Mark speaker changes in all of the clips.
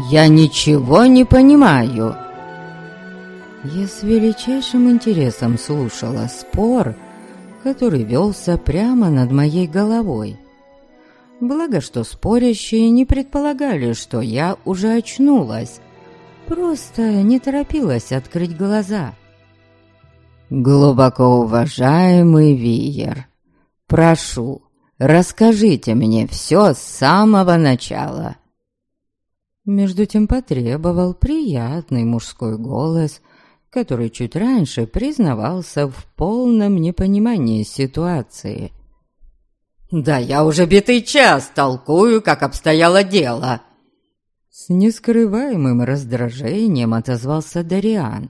Speaker 1: Я ничего не понимаю». Я с величайшим интересом слушала спор, который велся прямо над моей головой. Благо, что спорящие не предполагали, что я уже очнулась, просто не торопилась открыть глаза. «Глубоко уважаемый Виер, прошу, расскажите мне все с самого начала». Между тем потребовал приятный мужской голос, который чуть раньше признавался в полном непонимании ситуации. «Да я уже битый час толкую, как обстояло дело!» С нескрываемым раздражением отозвался Дариан.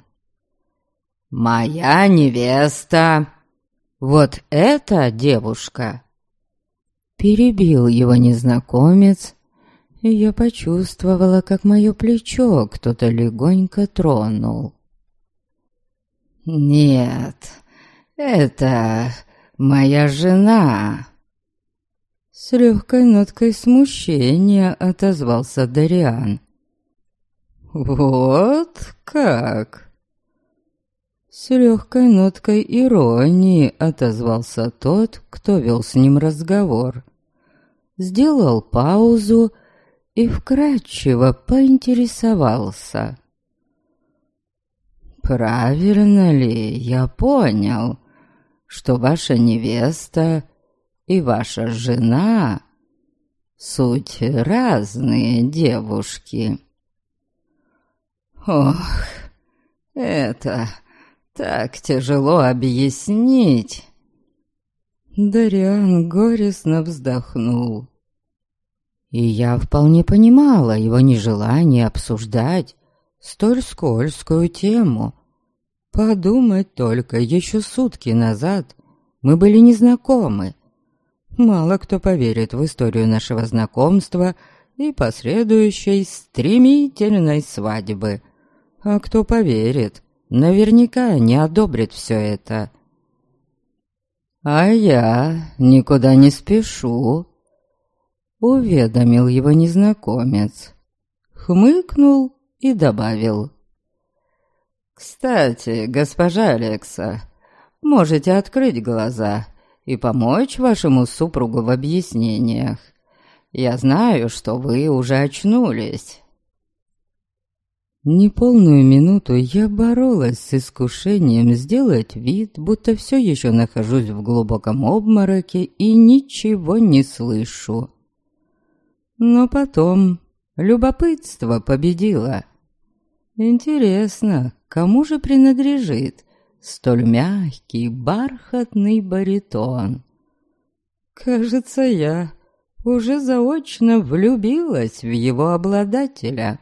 Speaker 1: «Моя невеста! Вот эта девушка!» Перебил его незнакомец, и я почувствовала, как мое плечо кто-то легонько тронул. «Нет, это моя жена!» С легкой ноткой смущения отозвался Дариан. «Вот как?» С легкой ноткой иронии отозвался тот, кто вел с ним разговор. Сделал паузу и вкратчиво поинтересовался. «Правильно ли я понял, что ваша невеста и ваша жена — суть разные девушки?» «Ох, это так тяжело объяснить!» Дариан горестно вздохнул. И я вполне понимала его нежелание обсуждать столь скользкую тему. Подумать только, еще сутки назад мы были незнакомы. Мало кто поверит в историю нашего знакомства и последующей стремительной свадьбы. А кто поверит, наверняка не одобрит все это. «А я никуда не спешу», — уведомил его незнакомец. Хмыкнул и добавил. «Кстати, госпожа Алекса, можете открыть глаза и помочь вашему супругу в объяснениях. Я знаю, что вы уже очнулись». Неполную минуту я боролась с искушением сделать вид, будто все еще нахожусь в глубоком обмороке и ничего не слышу. Но потом любопытство победило. Интересно, кому же принадлежит столь мягкий, бархатный баритон? Кажется, я уже заочно влюбилась в его обладателя.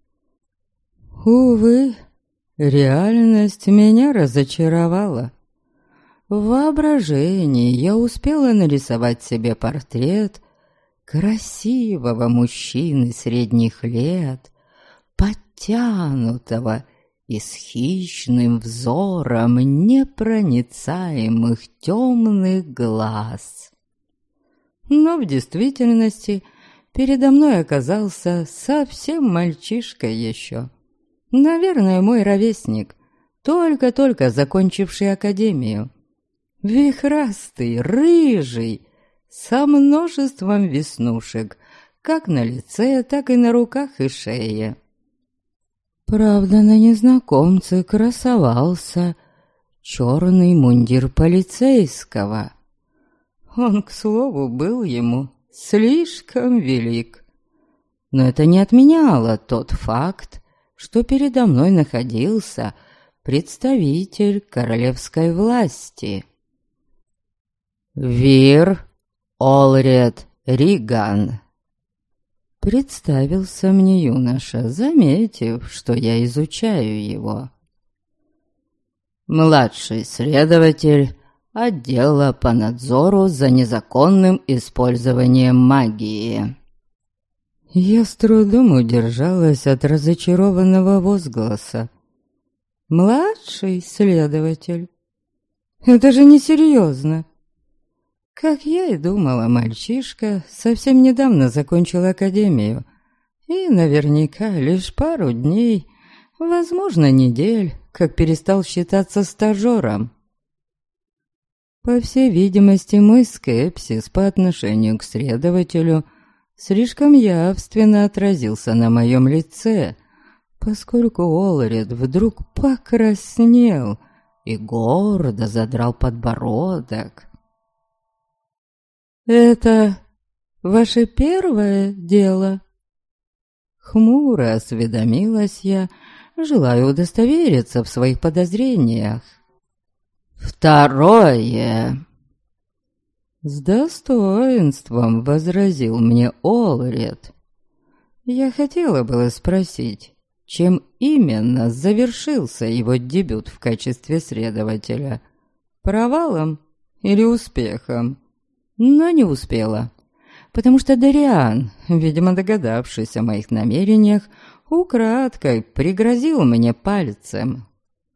Speaker 1: Увы, реальность меня разочаровала. В воображении я успела нарисовать себе портрет красивого мужчины средних лет, подтянутого и с хищным взором непроницаемых темных глаз. Но в действительности передо мной оказался совсем мальчишка еще. Наверное, мой ровесник, только-только закончивший академию. Вихрастый, рыжий, со множеством веснушек, как на лице, так и на руках и шее. Правда, на незнакомце красовался черный мундир полицейского. Он, к слову, был ему слишком велик. Но это не отменяло тот факт, что передо мной находился представитель королевской власти. Вир Олред Риган. Представился мне юноша, заметив, что я изучаю его. Младший следователь отдела по надзору за незаконным использованием магии. Я с трудом удержалась от разочарованного возгласа. «Младший следователь? Это же несерьезно!» Как я и думала, мальчишка совсем недавно закончил академию и наверняка лишь пару дней, возможно, недель, как перестал считаться стажером. По всей видимости, мой скепсис по отношению к следователю слишком явственно отразился на моем лице, поскольку Олред вдруг покраснел и гордо задрал подбородок. «Это ваше первое дело?» Хмуро осведомилась я, желая удостовериться в своих подозрениях. «Второе!» С достоинством возразил мне Олред. Я хотела было спросить, чем именно завершился его дебют в качестве следователя. Провалом или успехом? Но не успела, потому что Дориан, видимо догадавшись о моих намерениях, украдкой пригрозил мне пальцем.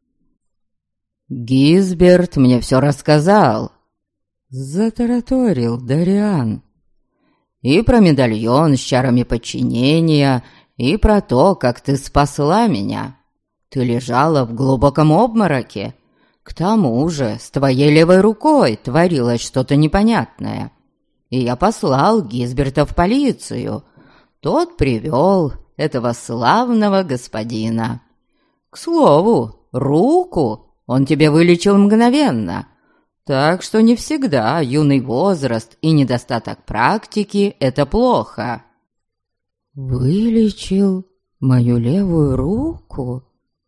Speaker 1: «Гизберт мне все рассказал», — затараторил Дориан. «И про медальон с чарами подчинения, и про то, как ты спасла меня. Ты лежала в глубоком обмороке. К тому же с твоей левой рукой творилось что-то непонятное. И я послал Гизберта в полицию. Тот привел этого славного господина. К слову, руку он тебе вылечил мгновенно, так что не всегда юный возраст и недостаток практики — это плохо». «Вылечил мою левую руку?»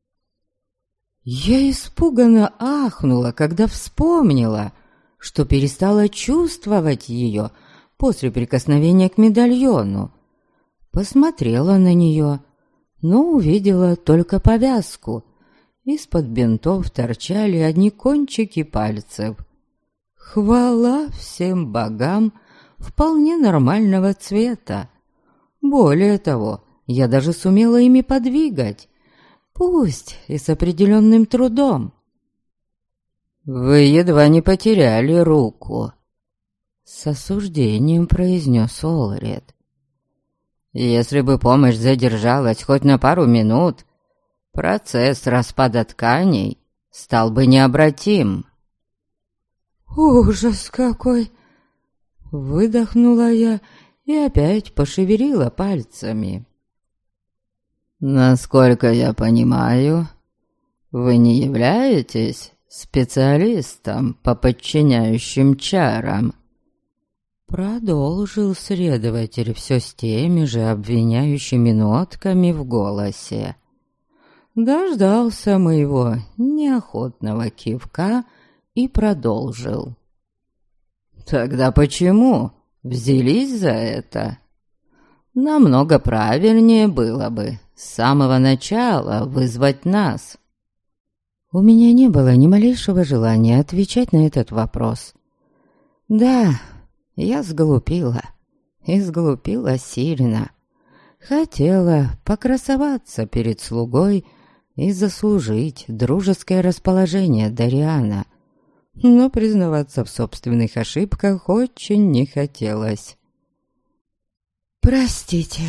Speaker 1: Я испуганно ахнула, когда вспомнила, что перестала чувствовать ее после прикосновения к медальону. Посмотрела на нее, но увидела только повязку. Из-под бинтов торчали одни кончики пальцев. Хвала всем богам, вполне нормального цвета. Более того, я даже сумела ими подвигать, пусть и с определенным трудом. «Вы едва не потеряли руку», — с осуждением произнес Олред. «Если бы помощь задержалась хоть на пару минут, процесс распада тканей стал бы необратим». «Ужас какой!» — выдохнула я и опять пошевелила пальцами. «Насколько я понимаю, вы не являетесь специалистом по подчиняющим чарам?» Продолжил следователь все с теми же обвиняющими нотками в голосе. Дождался моего неохотного кивка и продолжил. «Тогда почему взялись за это? Намного правильнее было бы с самого начала вызвать нас». У меня не было ни малейшего желания отвечать на этот вопрос. Да, я сглупила, и сглупила сильно. Хотела покрасоваться перед слугой и заслужить дружеское расположение Дориана, но признаваться в собственных ошибках очень не хотелось. «Простите»,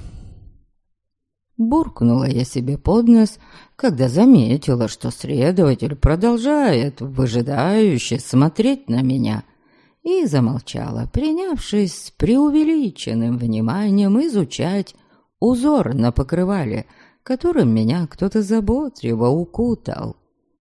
Speaker 1: — буркнула я себе под нос, когда заметила, что следователь продолжает выжидающе смотреть на меня, и замолчала, принявшись с преувеличенным вниманием изучать узор на покрывале, которым меня кто-то заботливо укутал.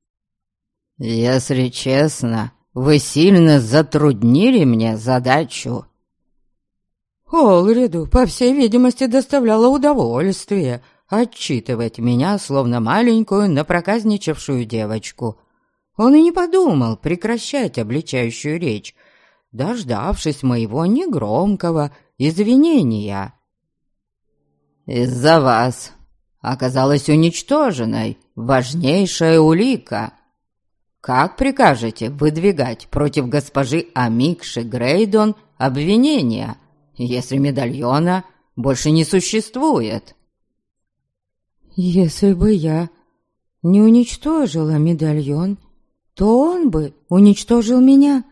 Speaker 1: «Если честно, вы сильно затруднили мне задачу». Олреду, по всей видимости, доставляло удовольствие отчитывать меня, словно маленькую напроказничавшую девочку. Он и не подумал прекращать обличающую речь, дождавшись моего негромкого извинения. «Из-за вас оказалась уничтоженной важнейшая улика. Как прикажете выдвигать против госпожи Амикши Грейдон обвинения, если медальона больше не существует?» «Если бы я не уничтожила медальон, то он бы уничтожил меня».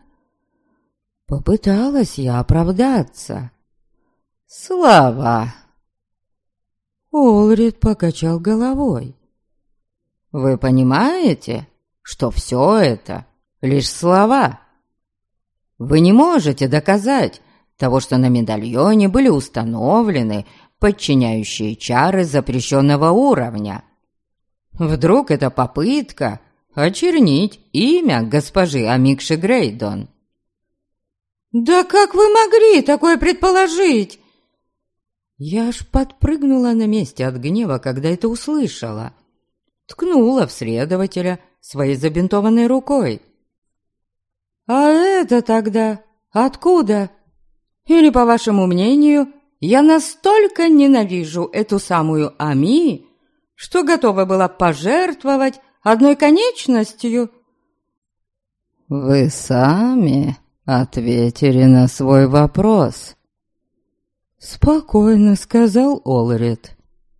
Speaker 1: Попыталась я оправдаться. «Слава!» Олрид покачал головой. «Вы понимаете, что все это лишь слова? Вы не можете доказать того, что на медальоне были установлены подчиняющие чары запрещенного уровня. Вдруг это попытка очернить имя госпожи Амикши Грейдон?» «Да как вы могли такое предположить?» Я аж подпрыгнула на месте от гнева, когда это услышала. Ткнула в следователя своей забинтованной рукой. «А это тогда откуда? Или, по вашему мнению, я настолько ненавижу эту самую Ами, что готова была пожертвовать одной конечностью?» «Вы сами ответили на свой вопрос», — спокойно сказал Олрид.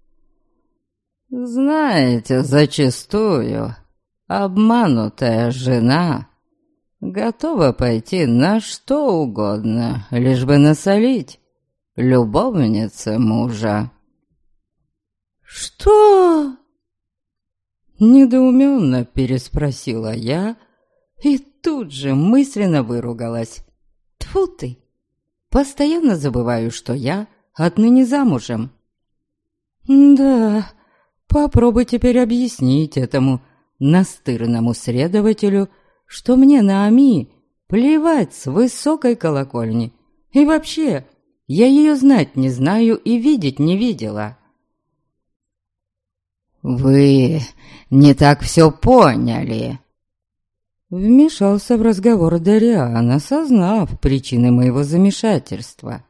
Speaker 1: «Знаете, зачастую обманутая жена готова пойти на что угодно, лишь бы насолить любовнице мужа». «Что?» — недоуменно переспросила я и тут же мысленно выругалась. «Тьфу ты! Постоянно забываю, что я отныне замужем». «Да, попробуй теперь объяснить этому настырному следователю, что мне на Ами плевать с высокой колокольни. И вообще, я ее знать не знаю и видеть не видела». «Вы не так все поняли», — вмешался в разговор Дариан, осознав причины моего замешательства.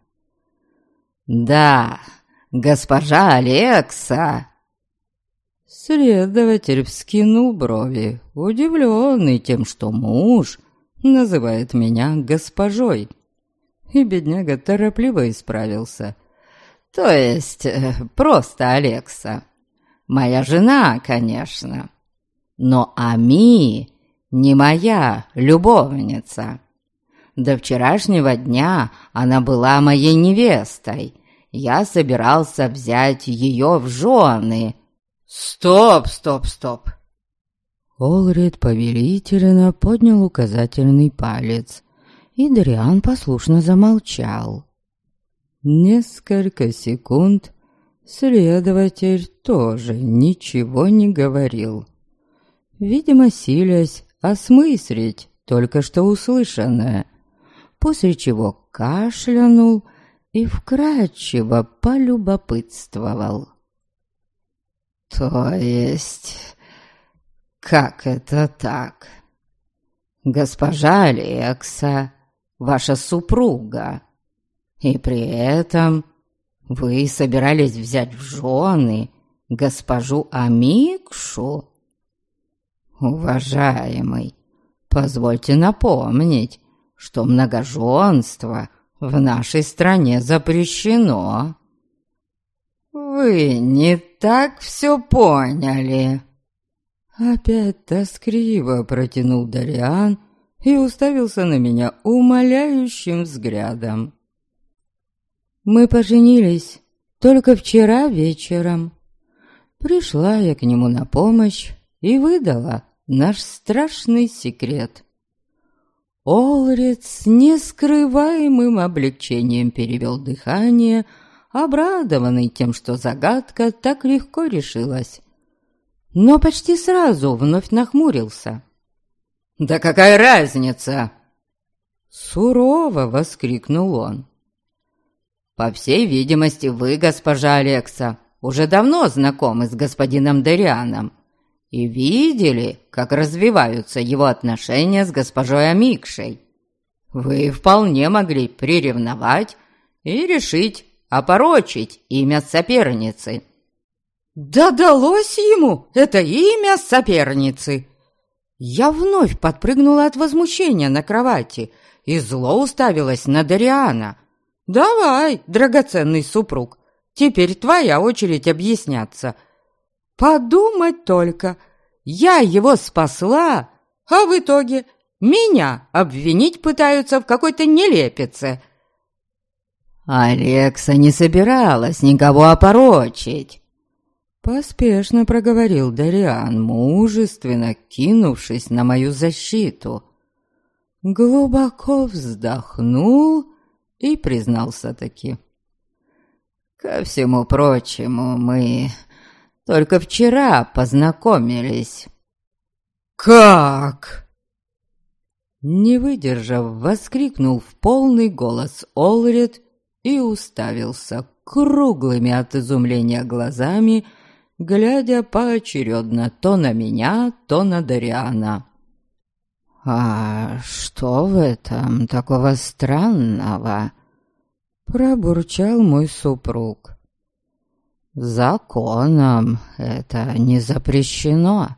Speaker 1: «Да, госпожа Алекса!» Следователь вскинул брови, удивленный тем, что муж называет меня госпожой. И бедняга торопливо исправился. «То есть, просто Алекса. Моя жена, конечно. Но Ами не моя любовница. До вчерашнего дня она была моей невестой. Я собирался взять ее в жены». «Стоп! Олрид повелительно поднял указательный палец, и Дариан послушно замолчал. Несколько секунд следователь тоже ничего не говорил, видимо, силясь осмыслить только что услышанное, после чего кашлянул и вкратчиво полюбопытствовал. «То есть, как это так? Госпожа Алекса, ваша супруга, и при этом вы собирались взять в жены госпожу Амикшу? Уважаемый, позвольте напомнить, что многоженство в нашей стране запрещено. Вы не так все поняли». Опять тоскливо протянул Дариан и уставился на меня умоляющим взглядом. «Мы поженились только вчера вечером. Пришла я к нему на помощь и выдала наш страшный секрет». Олрид с нескрываемым облегчением перевел дыхание, обрадованный тем, что загадка так легко решилась. Но почти сразу вновь нахмурился. «Да какая разница?» Сурово воскликнул он. «По всей видимости, вы, госпожа Алекса, уже давно знакомы с господином Дарианом и видели, как развиваются его отношения с госпожой Амикшей. Вы вполне могли приревновать и решить опорочить имя соперницы». «Да далось ему это имя соперницы!» Я вновь подпрыгнула от возмущения на кровати и зло уставилась на Дариана. «Давай, драгоценный супруг, теперь твоя очередь объясняться. Подумать только, я его спасла, а в итоге меня обвинить пытаются в какой-то нелепице».
Speaker 2: Алекса не собиралась никого опорочить,
Speaker 1: Поспешно проговорил Дариан, мужественно кинувшись на мою защиту. Глубоко вздохнул и признался-таки: «Ко всему прочему, мы только вчера познакомились». «Как?» Не выдержав, воскликнул в полный голос Олред и уставился круглыми от изумления глазами, глядя поочередно то на меня, то на Дариана. «А что в этом такого странного?» — пробурчал мой супруг. «Законом это не запрещено».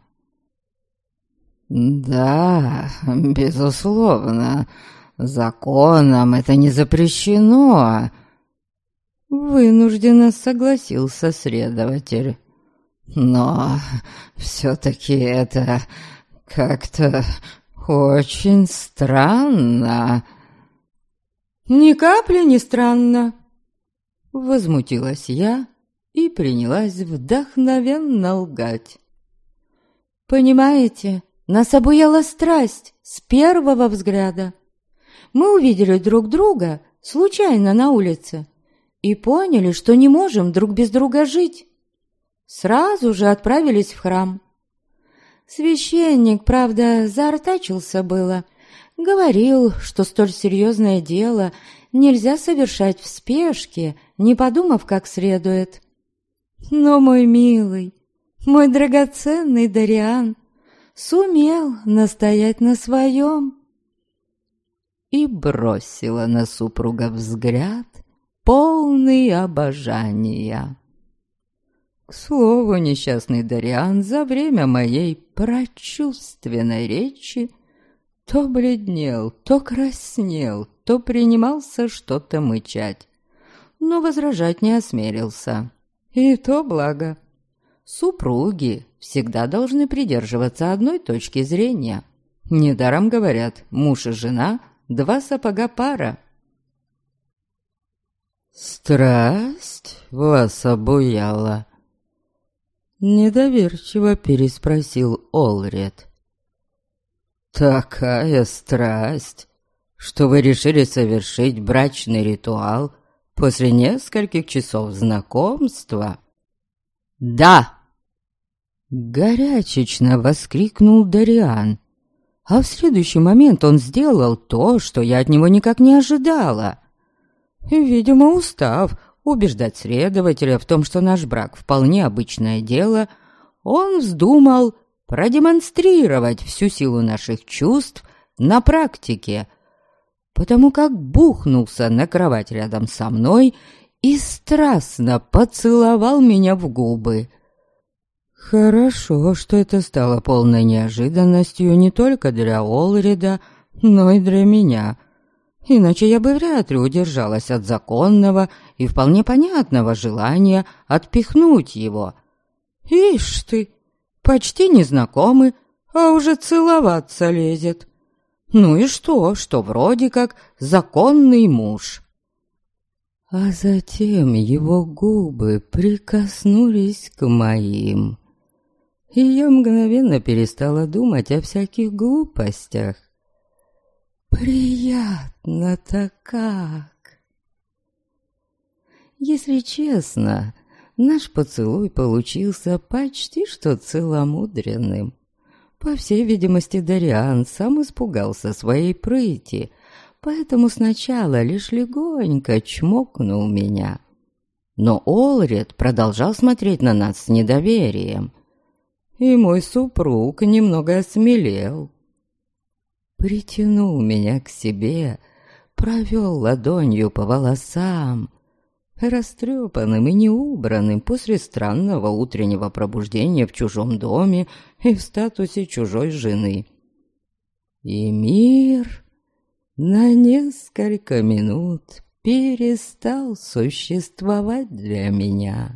Speaker 1: «Да, безусловно, законом это не запрещено», — вынужденно согласился следователь. «Но все-таки это как-то очень странно». «Ни капли не странно», — возмутилась я и принялась вдохновенно лгать. «Понимаете, нас обуяла страсть с первого взгляда. Мы увидели друг друга случайно на улице и поняли, что не можем друг без друга жить. Сразу же отправились в храм. Священник, правда, заортачился было, говорил, что столь серьезное дело нельзя совершать в спешке, не подумав как следует. Но мой милый, мой драгоценный Дариан сумел настоять на своем». И бросила на супруга взгляд, полный обожания. К слову, несчастный Дариан за время моей прочувственной речи то бледнел, то краснел, то принимался что-то мычать, но возражать не осмелился. И то благо. Супруги всегда должны придерживаться одной точки зрения. Недаром говорят: муж и жена — два сапога пара. «Страсть вас обуяла?» Недоверчиво переспросил Олред. «Такая страсть, что вы решили совершить брачный ритуал после нескольких часов знакомства?» «Да!» Горячечно воскликнул Дариан, а в следующий момент он сделал то, что я от него никак не ожидала. Видимо, устав убеждать следователя в том, что наш брак вполне обычное дело, он вздумал продемонстрировать всю силу наших чувств на практике, потому как бухнулся на кровать рядом со мной и страстно поцеловал меня в губы. Хорошо, что это стало полной неожиданностью не только для Олреда, но и для меня. Иначе я бы вряд ли удержалась от законного и вполне понятного желания отпихнуть его. Ишь ты, почти незнакомы, а уже целоваться лезет. Ну и что вроде как законный муж. А затем его губы прикоснулись к моим, и я мгновенно перестала думать о всяких глупостях. Приятно-то как! Если честно, наш поцелуй получился почти что целомудренным. По всей видимости, Дариан сам испугался своей прыти, поэтому сначала лишь легонько чмокнул меня. Но Олред продолжал смотреть на нас с недоверием, и мой супруг немного осмелел. Притянул меня к себе, провел ладонью по волосам, растрепанным и неубранным после странного утреннего пробуждения в чужом доме и в статусе чужой жены. И мир на несколько минут перестал существовать для меня.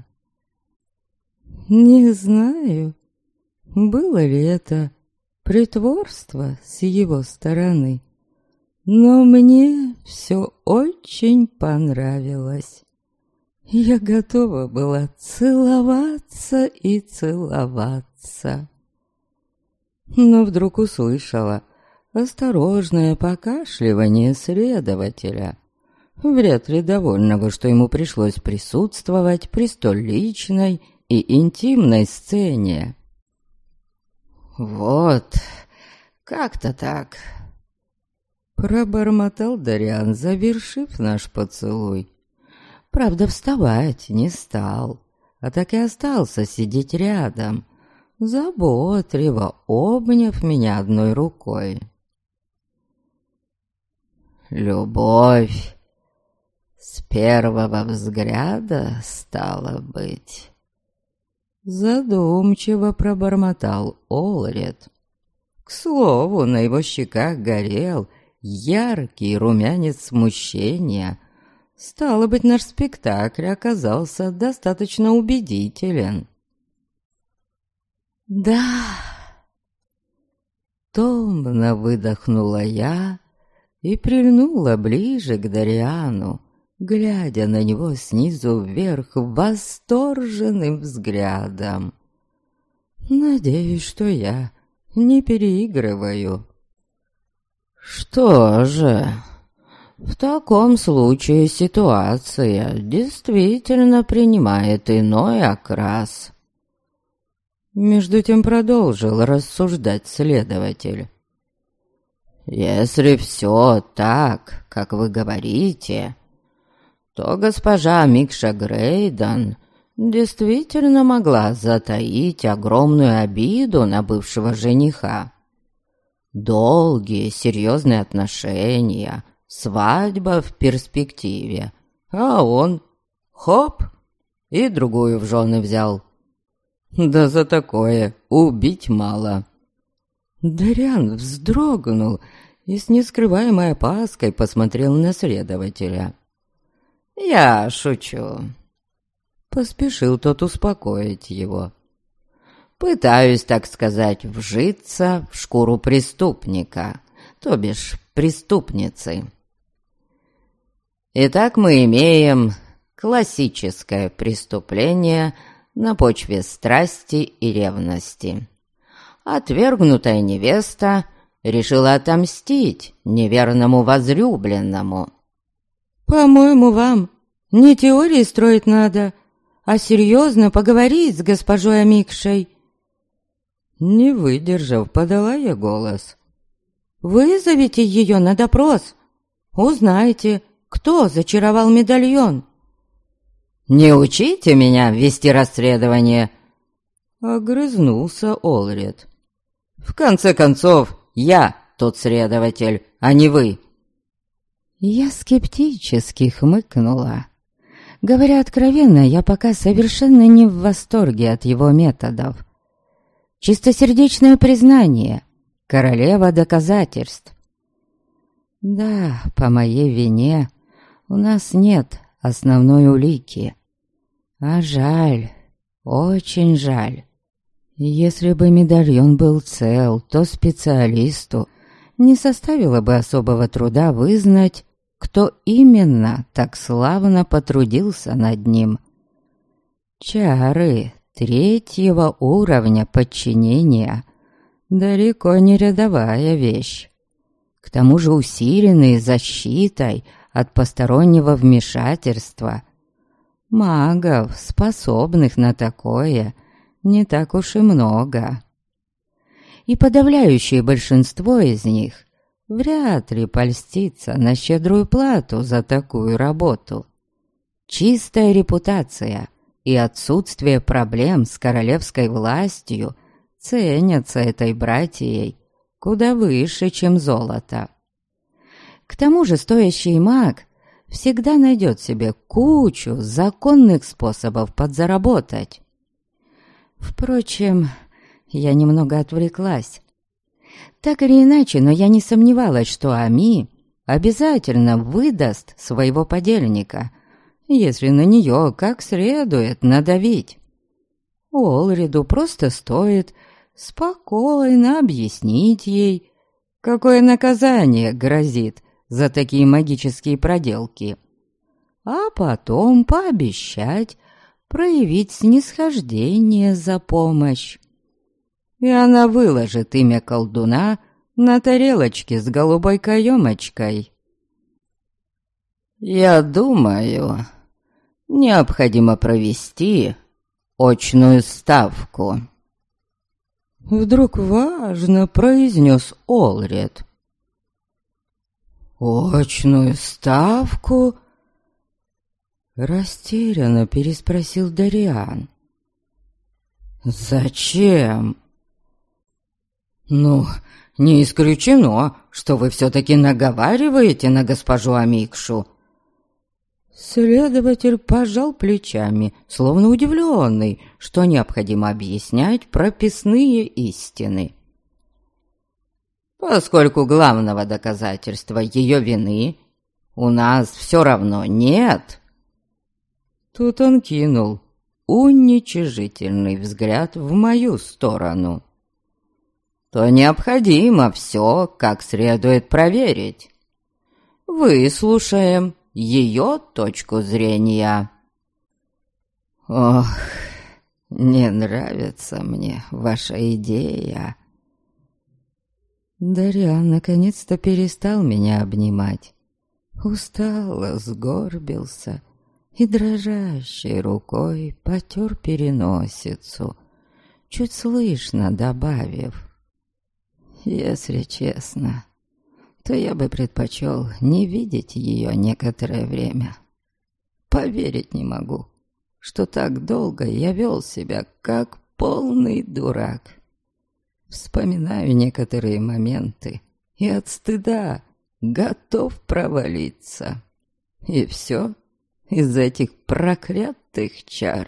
Speaker 1: Не знаю, было ли это притворство с его стороны, но мне все очень понравилось. Я готова была целоваться и целоваться. Но вдруг услышала осторожное покашливание следователя, вряд ли довольного, что ему пришлось присутствовать при столь личной и интимной сцене. «Вот, как-то так», — пробормотал Дориан, завершив наш поцелуй. Правда, вставать не стал, а так и остался сидеть рядом, заботливо обняв меня одной рукой. «Любовь с первого взгляда, стало быть», — задумчиво пробормотал Олред. К слову, на его щеках горел яркий румянец смущения. Стало быть, наш спектакль оказался достаточно убедителен. «Да», — томно выдохнула я и прильнула ближе к Дориану, глядя на него снизу вверх восторженным взглядом. Надеюсь, что я не переигрываю. «Что же, в таком случае ситуация действительно принимает иной окрас», — между тем продолжил рассуждать следователь. «Если все так, как вы говорите, то госпожа Микша Грейден действительно могла затаить огромную обиду на бывшего жениха. Долгие, серьезные отношения, свадьба в перспективе, а он, хоп, и другую в жены взял. Да за такое убить мало». Дориан вздрогнул и с нескрываемой опаской посмотрел на следователя. «Я шучу», — поспешил тот успокоить его. «Пытаюсь, так сказать, вжиться в шкуру преступника, то бишь преступницы. Итак, мы имеем классическое преступление на почве страсти и ревности. Отвергнутая невеста решила отомстить неверному возлюбленному».
Speaker 2: «По-моему, вам не теории строить надо, а серьезно поговорить с госпожой Амикшей».
Speaker 1: Не выдержав, подала я голос.
Speaker 2: «Вызовите ее на допрос. Узнаете, кто зачаровал медальон».
Speaker 1: «Не учите меня вести расследование!» — огрызнулся Олред. «В конце концов, я тот следователь, а не вы».
Speaker 2: Я скептически хмыкнула. Говоря откровенно, я пока совершенно не в восторге от его методов. Чистосердечное признание, королева доказательств. Да, по моей вине у нас нет основной улики. А жаль, очень жаль. Если бы медальон был цел, то специалисту не составило бы особого труда вызнать, кто именно так славно потрудился над ним. Чары третьего уровня подчинения далеко не рядовая вещь. К тому же усиленные защитой от постороннего вмешательства. Магов, способных на такое, не так уж и много. И подавляющее большинство из них вряд ли польстится на щедрую плату за такую работу. Чистая репутация и отсутствие проблем с королевской властью ценятся этой братьей куда выше, чем золото. К тому же стоящий маг всегда найдет себе кучу законных способов подзаработать. Впрочем, я немного отвлеклась. Так или иначе, но я не сомневалась, что Ами обязательно выдаст своего подельника, если на нее как следует надавить. Олриду просто стоит спокойно объяснить ей, какое наказание грозит за такие магические проделки. а потом пообещать проявить снисхождение за помощь. И она выложит имя колдуна на тарелочке с голубой каемочкой. «Я думаю, необходимо провести очную ставку», — вдруг важно произнес Олред. «Очную ставку?» — растерянно переспросил Дариан. «Зачем?» «Ну, не исключено, что вы все-таки наговариваете на госпожу Амикшу». Следователь пожал плечами, словно удивленный, что необходимо объяснять прописные истины. «Поскольку главного доказательства ее вины у нас все равно нет». Тут он кинул уничижительный взгляд в мою сторону. «То необходимо все как следует проверить. Выслушаем ее точку зрения». «Ох, не нравится мне ваша идея». Дариан наконец-то перестал меня обнимать. Устало сгорбился и дрожащей рукой потер переносицу, чуть слышно добавив: «Если честно, то я бы предпочел не видеть ее некоторое время. Поверить не могу, что так долго я вел себя как полный дурак. Вспоминаю некоторые моменты и от стыда готов провалиться. И все из этих проклятых чар.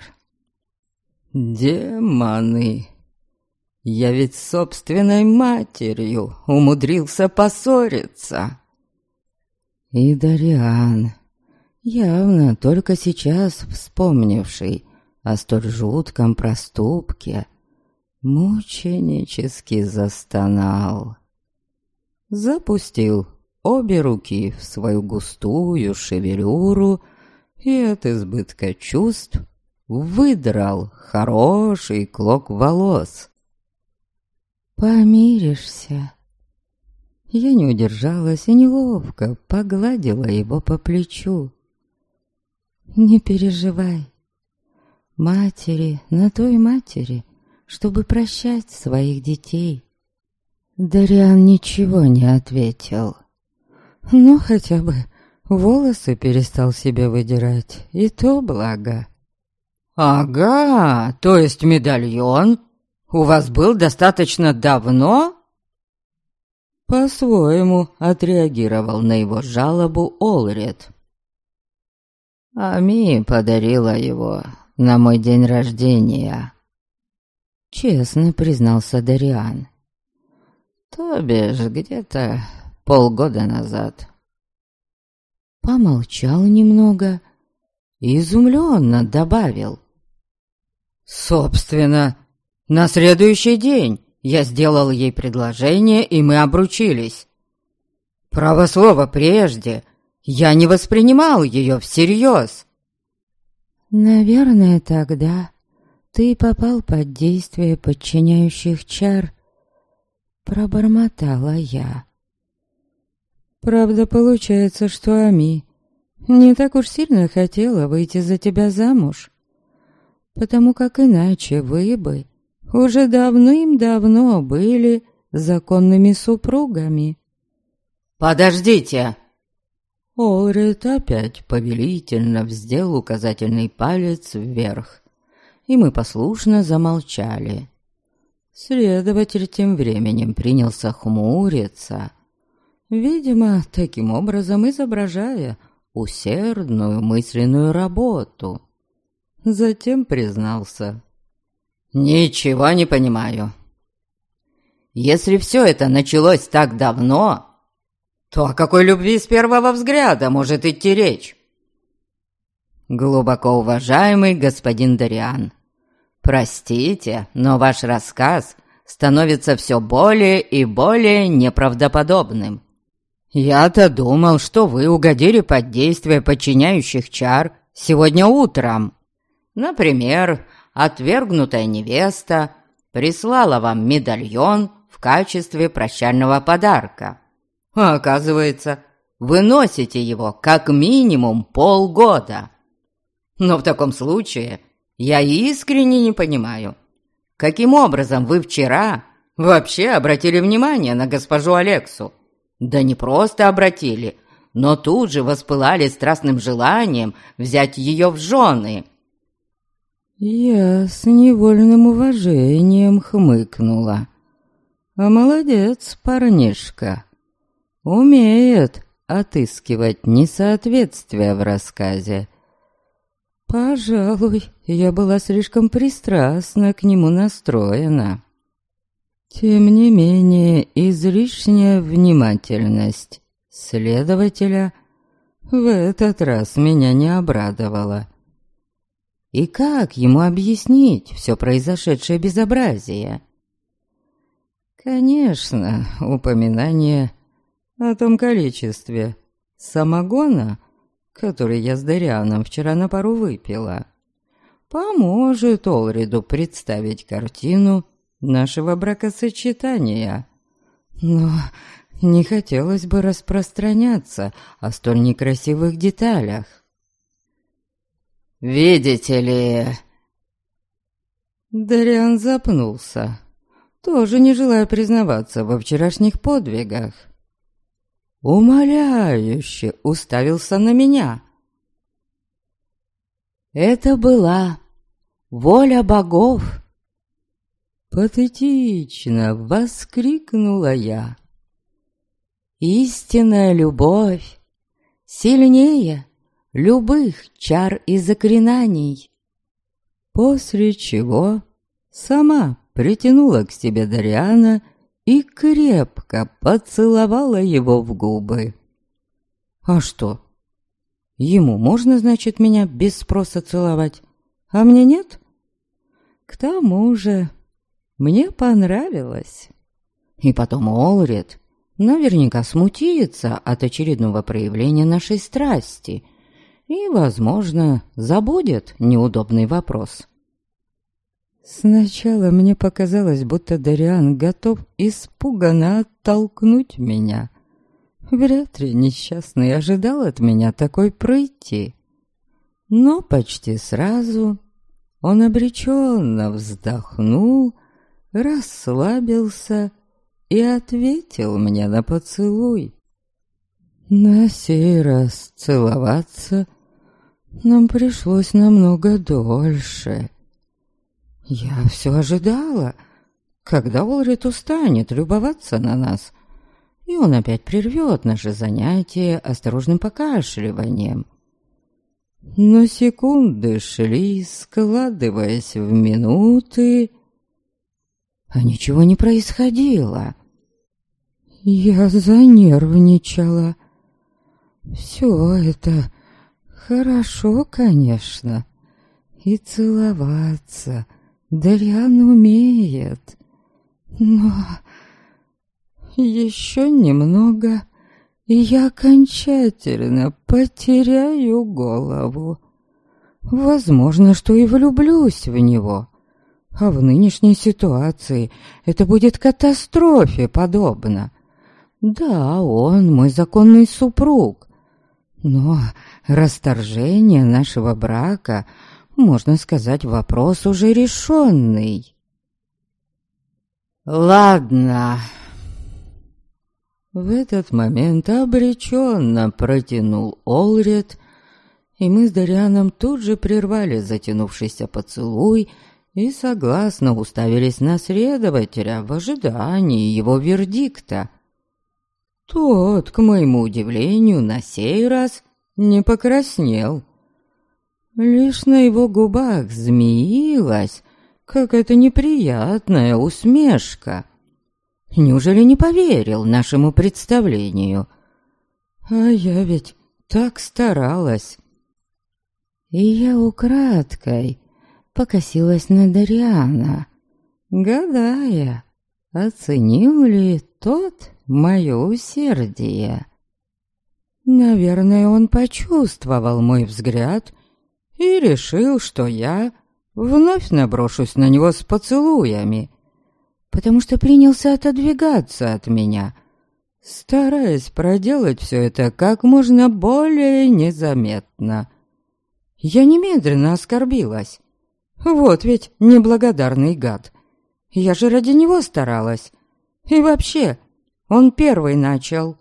Speaker 2: Демоны! Я ведь с собственной матерью умудрился поссориться». И Дариан, явно только сейчас вспомнивший о столь жутком проступке, мученически застонал. Запустил обе руки в свою густую шевелюру и от избытка чувств выдрал хороший клок волос. «Помиришься?» Я не удержалась и неловко погладила его по плечу. «Не переживай. Матери на той матери, чтобы прощать своих детей». Дариан ничего не ответил. Ну, хотя бы волосы перестал себе выдирать, и то благо. «Ага, то есть медальон у вас был достаточно давно?» По-своему отреагировал на его жалобу Олред. «Ами подарила его на мой день рождения», — честно признался Дариан. «То бишь где-то полгода назад». Помолчал немного и изумленно добавил: «Собственно, на следующий день я сделал ей предложение, и мы обручились. Право слово, прежде я не воспринимал ее всерьез». «Наверное, тогда ты попал под действие подчиняющих чар», — пробормотала я. «Правда, получается, что Ами не так уж сильно хотела выйти за тебя замуж, потому как иначе вы бы уже давным-давно были законными супругами». «Подождите!» Олред опять повелительно вздел указательный палец вверх, и мы послушно замолчали. Следователь тем временем принялся хмуриться, видимо, таким образом изображая усердную мысленную работу. Затем признался: «Ничего не понимаю. Если все это началось так давно, то о какой любви с первого взгляда может идти речь?» «Глубоко уважаемый господин Дариан, простите, но ваш рассказ становится все более и более неправдоподобным.
Speaker 1: «Я-то думал, что вы угодили под действие подчиняющих чар сегодня утром. Например, отвергнутая невеста прислала вам медальон в качестве прощального подарка. А оказывается, вы носите его как минимум полгода. Но в таком случае я искренне не понимаю, каким образом вы вчера вообще обратили внимание на госпожу Алексу. Да не просто обратили, но тут же воспылали страстным желанием взять ее в жены».
Speaker 2: Я с невольным уважением хмыкнула. А молодец, парнишка. Умеет отыскивать несоответствия в рассказе. Пожалуй, я была слишком пристрастно к нему настроена. Тем не менее, излишняя внимательность следователя в этот раз меня не обрадовала. И как ему объяснить все произошедшее безобразие? Конечно, упоминание о том количестве самогона, который я с Дарианом вчера на пару выпила, поможет Олриду представить картину нашего бракосочетания. Но не хотелось бы распространяться о столь некрасивых деталях.
Speaker 1: «Видите ли...»
Speaker 2: Дариан запнулся, тоже не желая признаваться во вчерашних подвигах. Умоляюще уставился на меня. «Это была воля богов!» Патетично воскликнула я. «Истинная любовь сильнее любых чар и заклинаний». После чего сама притянула к себе Дариана и крепко поцеловала его в губы. А что? Ему можно, значит, меня без спроса целовать, а мне нет? К тому же мне понравилось. И потом Олрид наверняка смутится от очередного проявления нашей страсти и, возможно, забудет неудобный вопрос. Сначала мне показалось, будто Дариан готов испуганно оттолкнуть меня. Вряд ли несчастный ожидал от меня такой пройти. Но почти сразу он обреченно вздохнул, расслабился и ответил мне на поцелуй. На сей раз целоваться нам пришлось намного дольше. Я все ожидала, когда Олрид устанет любоваться на нас, и он опять прервет наше занятие осторожным покашливанием. Но секунды шли, складываясь в минуты, а ничего не происходило. Я занервничала. Все это хорошо, конечно, и целоваться Дариан умеет, но еще немного, и я окончательно потеряю голову. Возможно, что и влюблюсь в него, а в нынешней ситуации это будет катастрофе подобно. Да, он мой законный супруг, но расторжение нашего брака, можно сказать, вопрос уже решенный.
Speaker 1: «Ладно».
Speaker 2: В этот момент обреченно протянул Олрид, и мы с Дарианом тут же прервали затянувшийся поцелуй и согласно уставились на следователя в ожидании его вердикта. Тот, к моему удивлению, на сей раз не покраснел. Лишь на его губах змеилась какая-то неприятная усмешка. Неужели не поверил нашему представлению? А я ведь так старалась. И я украдкой покосилась на Дариана, гадая, оценил ли тот мое усердие. Наверное, он почувствовал мой взгляд и решил, что я вновь наброшусь на него с поцелуями, потому что принялся отодвигаться от меня, стараясь проделать все это как можно более незаметно. Я немедленно оскорбилась. Вот ведь неблагодарный гад. Я же ради него старалась. И вообще, он первый начал.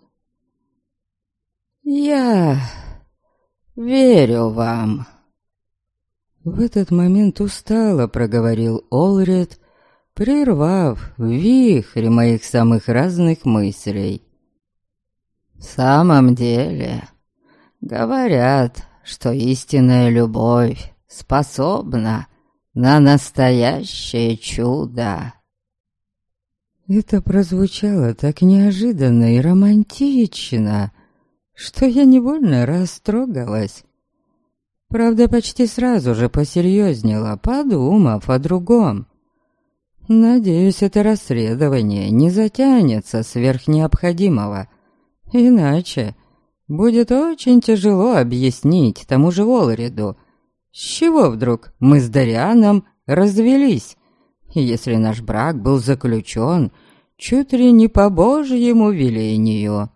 Speaker 1: «Я верю вам», — в этот момент устало проговорил Олред, прервав вихрь моих самых разных мыслей. «В самом деле, говорят, что истинная любовь способна на настоящее чудо».
Speaker 2: Это прозвучало так неожиданно и романтично, что я невольно растрогалась. Правда, почти сразу же посерьезнела, подумав о другом. Надеюсь, это расследование не затянется сверх необходимого, иначе будет очень тяжело объяснить тому же Олреду, с чего вдруг мы с Дарианом развелись, если наш брак был заключен чуть ли не по Божьему велению.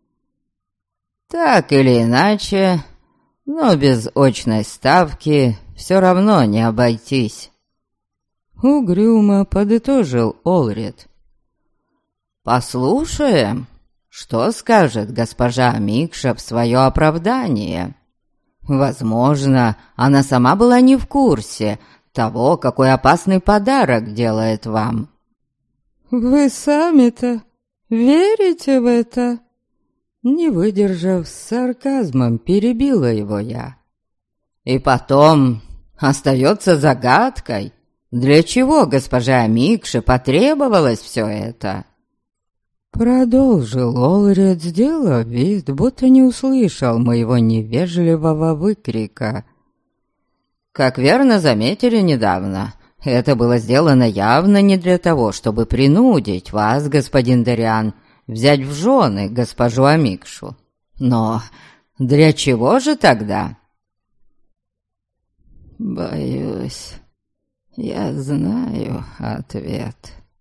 Speaker 1: Так или иначе, но без очной ставки все равно не обойтись.
Speaker 2: Угрюмо подытожил Олред.
Speaker 1: Послушаем, что скажет госпожа Микша в свое оправдание. Возможно, она сама была не в курсе того, какой опасный подарок делает вам.
Speaker 2: «Вы сами-то верите в это?» Не выдержав, с сарказмом перебила его я.
Speaker 1: И потом остается загадкой, для чего госпоже Микше потребовалось все это.
Speaker 2: Продолжил Олред, сделав вид, будто не услышал моего невежливого выкрика.
Speaker 1: Как верно заметили недавно, это было сделано явно не для того, чтобы принудить вас, господин Дариан, взять в жены госпожу Амикшу. Но для чего же тогда?
Speaker 2: Боюсь, я знаю ответ.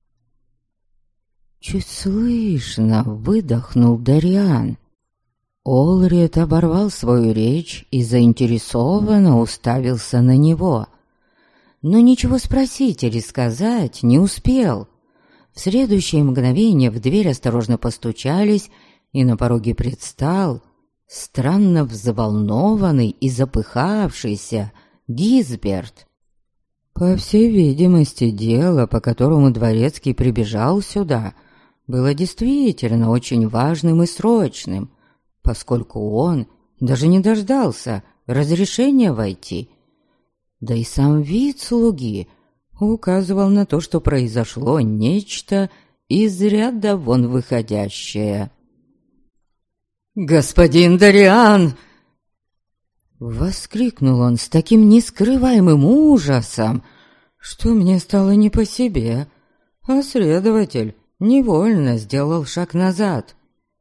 Speaker 2: Чуть слышно выдохнул Дариан. Олред оборвал свою речь и заинтересованно уставился на него. Но ничего спросить или сказать не успел. В следующее мгновение в дверь осторожно постучались, и на пороге предстал странно взволнованный и запыхавшийся Гизберт. По всей видимости, дело, по которому дворецкий прибежал сюда, было действительно очень важным и срочным, поскольку он даже не дождался разрешения войти. Да и сам вид слуги указывал на то, что произошло нечто из ряда вон выходящее.
Speaker 1: «Господин Дариан!»
Speaker 2: Воскликнул он с таким нескрываемым ужасом, что мне стало не по себе, а следователь невольно сделал шаг назад.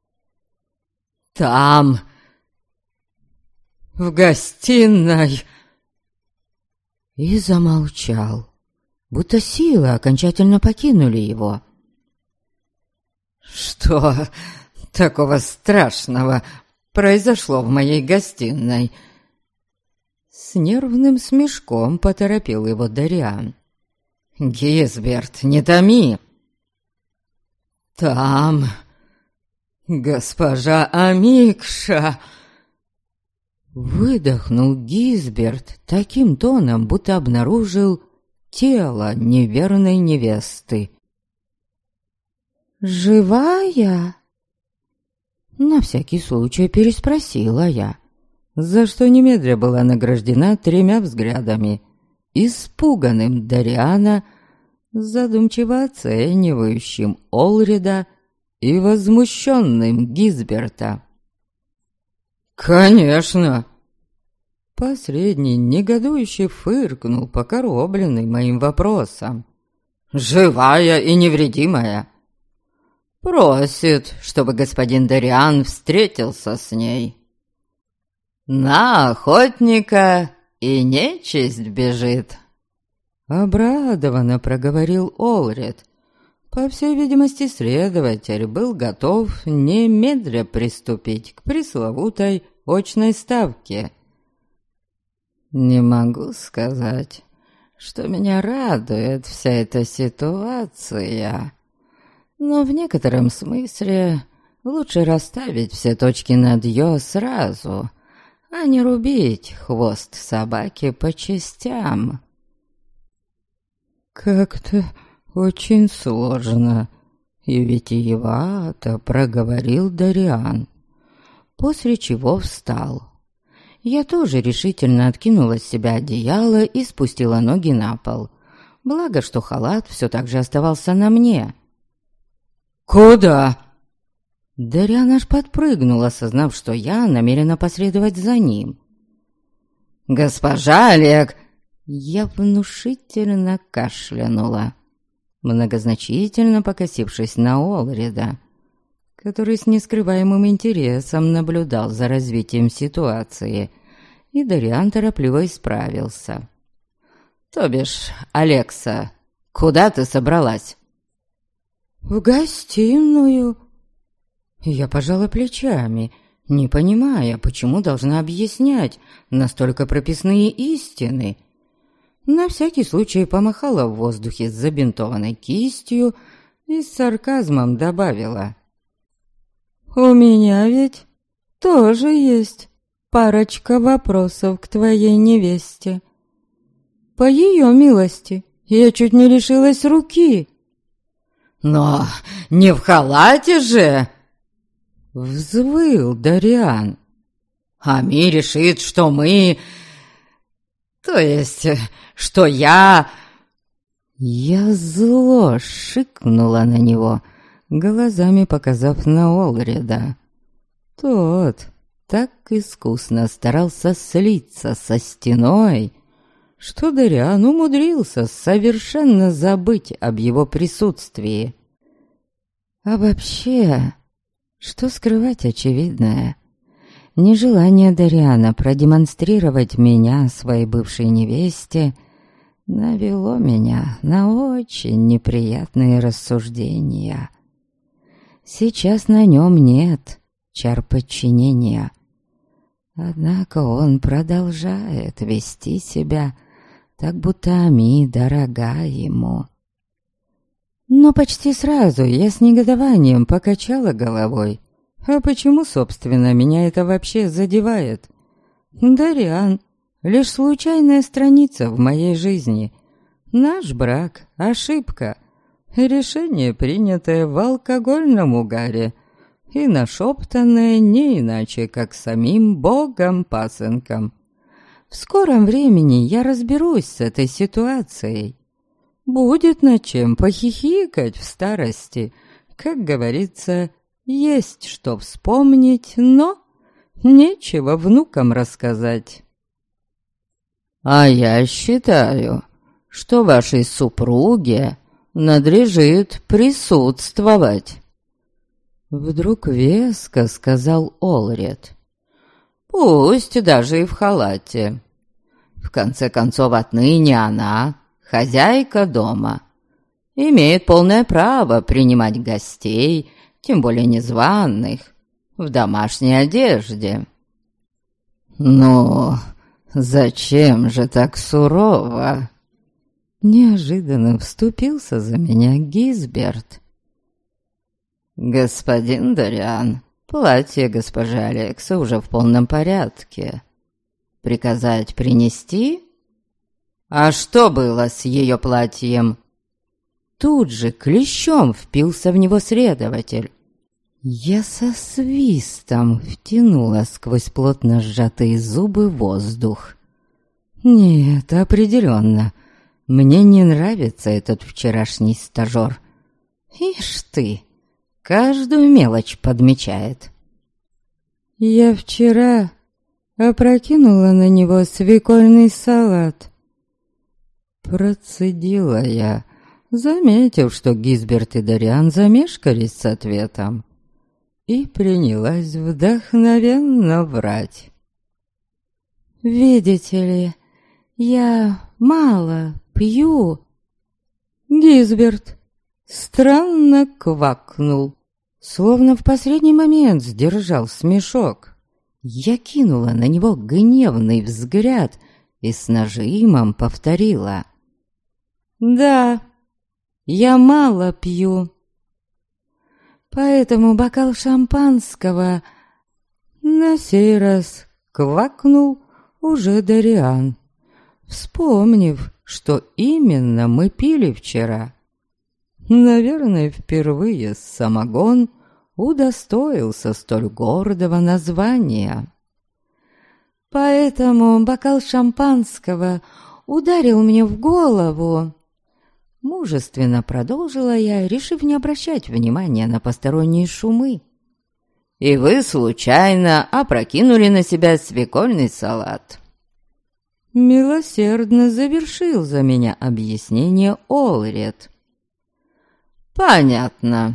Speaker 1: «Там, в гостиной!»
Speaker 2: И замолчал, будто силы окончательно покинули его.
Speaker 1: «Что такого страшного произошло в моей гостиной?»
Speaker 2: С нервным смешком поторопил его Дариан.
Speaker 1: «Гизберт, не томи!» «Там госпожа Амикша!»
Speaker 2: Выдохнул Гизберт таким тоном, будто обнаружил тело неверной невесты. «Живая?» На всякий случай переспросила я, за что немедля была награждена 3 взглядами: испуганным Дариана, задумчиво оценивающим Олреда и возмущенным Гизберта.
Speaker 1: «Конечно!»
Speaker 2: Посредний негодующе фыркнул, покоробленный моим вопросом.
Speaker 1: «Живая и невредимая. Просит, чтобы господин Дариан встретился с ней. На охотника и нечисть бежит.
Speaker 2: Обрадованно проговорил Олред. По всей видимости, следователь был готов немедля приступить к пресловутой очной ставке. Не могу сказать, что меня радует вся эта ситуация, но в некотором смысле лучше расставить все точки над «ё» сразу, а не рубить хвост собаки по частям. Как-то очень сложно и витиевато проговорил Дориан, после чего встал. Я тоже решительно откинула с себя одеяло и спустила ноги на пол. Благо, что халат все так же оставался на мне.
Speaker 1: «Куда?»
Speaker 2: Дориан аж подпрыгнул, осознав, что я намерена последовать за ним.
Speaker 1: «Госпожа Олег!»
Speaker 2: Я внушительно кашлянула, многозначительно покосившись на Олреда, который с нескрываемым интересом наблюдал за развитием ситуации, и Дориан торопливо исправился.
Speaker 1: «То бишь, Алекса, куда ты собралась?»
Speaker 2: «В гостиную». Я пожала плечами, не понимая, почему должна объяснять настолько прописные истины. На всякий случай помахала в воздухе с забинтованной кистью и с сарказмом добавила: «У меня ведь тоже есть парочка вопросов к твоей невесте. По ее милости я чуть не лишилась руки».
Speaker 1: «Но не в халате же!»
Speaker 2: Взвыл Дориан.
Speaker 1: «Ами решит, что мы... То есть, что я...»
Speaker 2: Я зло шикнула на него, глазами показав на Олреда. Тот так искусно старался слиться со стеной, что Дориан умудрился совершенно забыть об его присутствии. А вообще, что скрывать очевидное? Нежелание Дориана продемонстрировать меня своей бывшей невесте навело меня на очень неприятные рассуждения. Сейчас на нем нет чар подчинения, однако он продолжает вести себя так, будто Ами дорога ему. Но почти сразу я с негодованием покачала головой. А почему, собственно, меня это вообще задевает? Дориан — лишь случайная страница в моей жизни. Наш брак — ошибка. Решение, принятое в алкогольном угаре и нашептанное не иначе, как самим богом-пасынком. В скором времени я разберусь с этой ситуацией. Будет над чем похихикать в старости. Как говорится, есть что вспомнить, но нечего внукам рассказать.
Speaker 1: «А я считаю, что вашей супруге надлежит присутствовать», —
Speaker 2: вдруг веско сказал Олред.
Speaker 1: «Пусть даже и в халате. В конце концов, отныне она хозяйка дома, имеет полное право принимать гостей, тем более незваных, в домашней одежде».
Speaker 2: «Но зачем же так сурово?» Неожиданно вступился за меня Гизберт.
Speaker 1: «Господин Дориан, платье госпожи Алекса уже в полном порядке. Приказать принести? А что было с ее платьем?»
Speaker 2: Тут же клещом впился в него следователь. Я со свистом втянула сквозь плотно сжатые зубы воздух. Нет, определенно, мне не нравится этот вчерашний стажер. Ишь ты, каждую мелочь подмечает. Я вчера опрокинула на него свекольный салат. Процедила я, заметив, что Гизберт и Дориан замешкались с ответом, и принялась вдохновенно врать. «Видите ли, я мало пью». Гизберт странно квакнул, словно в последний момент сдержал смешок. Я кинула на него гневный взгляд и с нажимом повторила: «Да, я мало пью». Поэтому бокал шампанского на сей раз квакнул уже Дориан, вспомнив, что именно мы пили вчера. Наверное, впервые самогон удостоился столь гордого названия. Поэтому бокал шампанского ударил мне в голову. Мужественно продолжила я, решив не обращать внимания на посторонние шумы. «И вы случайно опрокинули на себя свекольный салат». Милосердно завершил за меня объяснение Олред. «Понятно».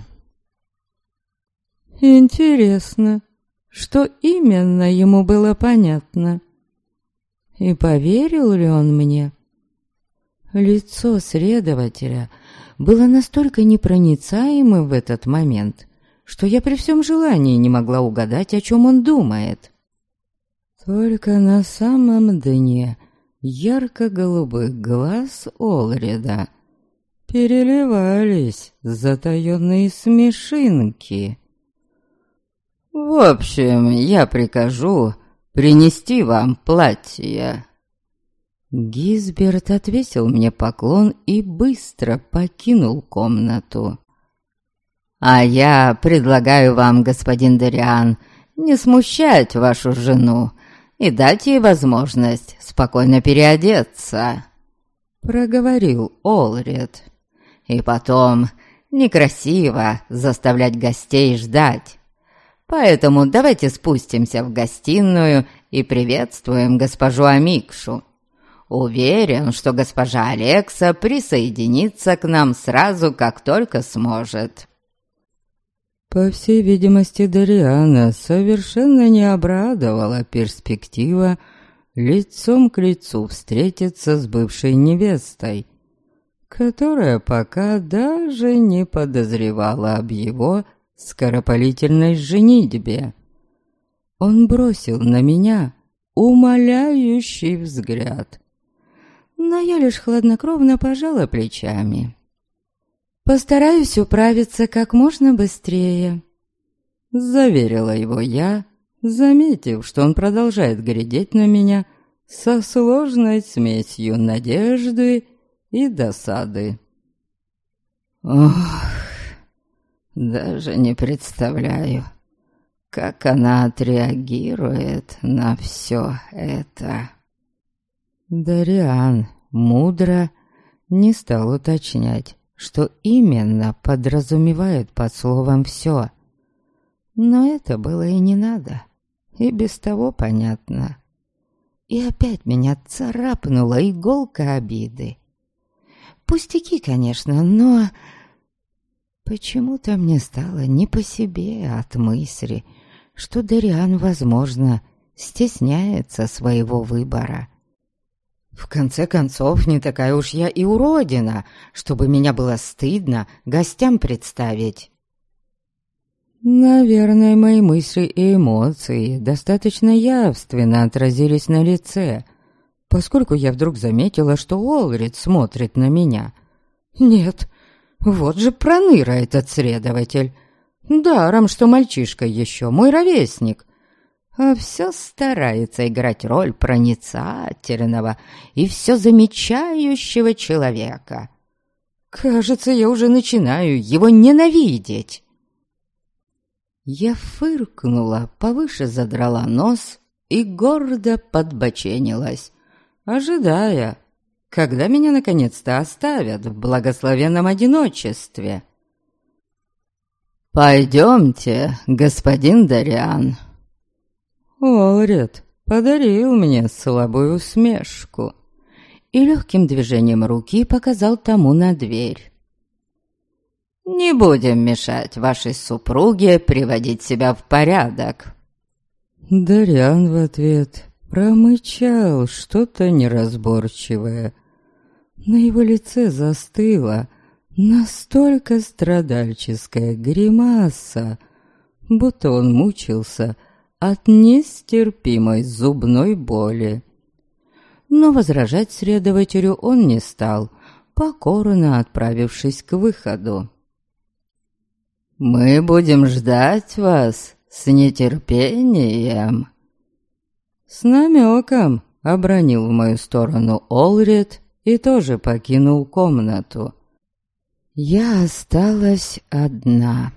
Speaker 2: Интересно, что именно ему было понятно? И поверил ли он мне? Лицо следователя было настолько непроницаемым в этот момент, что я при всем желании не могла угадать, о чем он думает. Только на самом дне ярко-голубых глаз Олреда переливались затаённые смешинки. «В общем, я прикажу принести вам платье». Гизберт отвесил мне поклон и быстро покинул комнату. «А я предлагаю вам, господин Дориан, не смущать вашу жену и дать ей возможность спокойно переодеться», — проговорил Олред. «И потом, некрасиво заставлять гостей ждать. Поэтому давайте спустимся в гостиную и приветствуем госпожу Амикшу. Уверен, что госпожа Алекса присоединится к нам сразу, как только сможет». По всей видимости, Дориана совершенно не обрадовала перспектива лицом к лицу встретиться с бывшей невестой, которая пока даже не подозревала об его скоропалительной женитьбе. Он бросил на меня умоляющий взгляд, но я лишь хладнокровно пожала плечами. «Постараюсь управиться как можно быстрее», — заверила его я, заметив, что он продолжает глядеть на меня со сложной смесью надежды и досады. Ох, даже не представляю, как она отреагирует на все это. Дориан мудро не стал уточнять, что именно подразумевает под словом «все». Но это было и не надо, и без того понятно. И опять меня царапнула иголка обиды. Пустяки, конечно, но почему-то мне стало не по себе от мысли, что Дориан, возможно, стесняется своего выбора. В конце концов, не такая уж я и уродина, чтобы меня было стыдно гостям представить. Наверное, мои мысли и эмоции достаточно явственно отразились на лице, поскольку я вдруг заметила, что Олрид смотрит на меня. Нет, вот же проныра этот следователь. Даром, что мальчишка еще, мой ровесник. А все старается играть роль проницательного и все замечающего человека. Кажется, я уже начинаю его ненавидеть. Я фыркнула, повыше задрала нос и гордо подбоченилась, ожидая, когда меня наконец-то оставят в благословенном одиночестве. «Пойдемте, господин Дориан». Олред подарил мне слабую усмешку и легким движением руки показал тому на дверь. «Не будем мешать вашей супруге приводить себя в порядок». Дориан в ответ промычал что-то неразборчивое. На его лице застыла настолько страдальческая гримаса, будто он мучился от нестерпимой зубной боли. Но возражать следователю он не стал, покорно отправившись к выходу. «Мы будем ждать вас с нетерпением!» С намеком обронил в мою сторону Олред и тоже покинул комнату. Я осталась одна.